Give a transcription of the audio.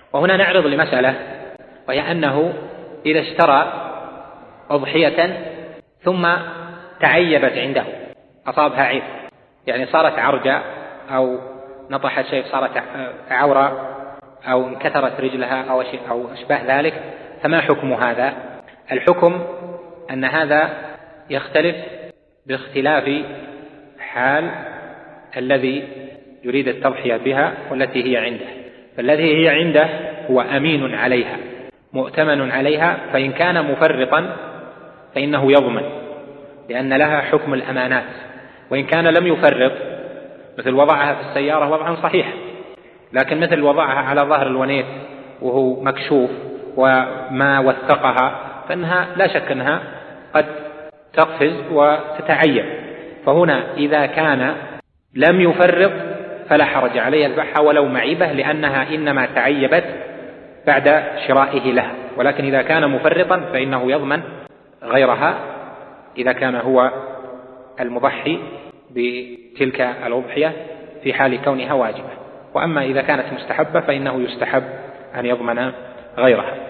وهنا نعرض لمسألة، وهي أنه إذا اشترى أضحية ثم تعيبت عنده، أصابها عيب، يعني صارت عرجة أو نطحت شيء صارت عورة أو انكسرت رجلها أو أشبه ذلك، فما حكم هذا؟ الحكم أن هذا يختلف باختلاف حال الذي يريد التضحية بها والتي هي عنده. فالذي هي عنده هو أمين عليها مؤتمن عليها، فإن كان مفرطا فإنه يضمن لأن لها حكم الأمانات، وإن كان لم يفرط مثل وضعها في السيارة وضعا صحيح، لكن مثل وضعها على ظهر الونيت وهو مكشوف وما وثقها فإنها لا شك أنها قد تقفز وتتعيب. فهنا إذا كان لم يفرط فلا حرج عليه البحة ولو معيبة، لأنها إنما تعيبت بعد شرائه لها، ولكن إذا كان مفرطا فإنه يضمن غيرها إذا كان هو المضحي بتلك الأضحية في حال كونها واجبة. وأما إذا كانت مستحبة فإنه يستحب أن يضمن غيرها.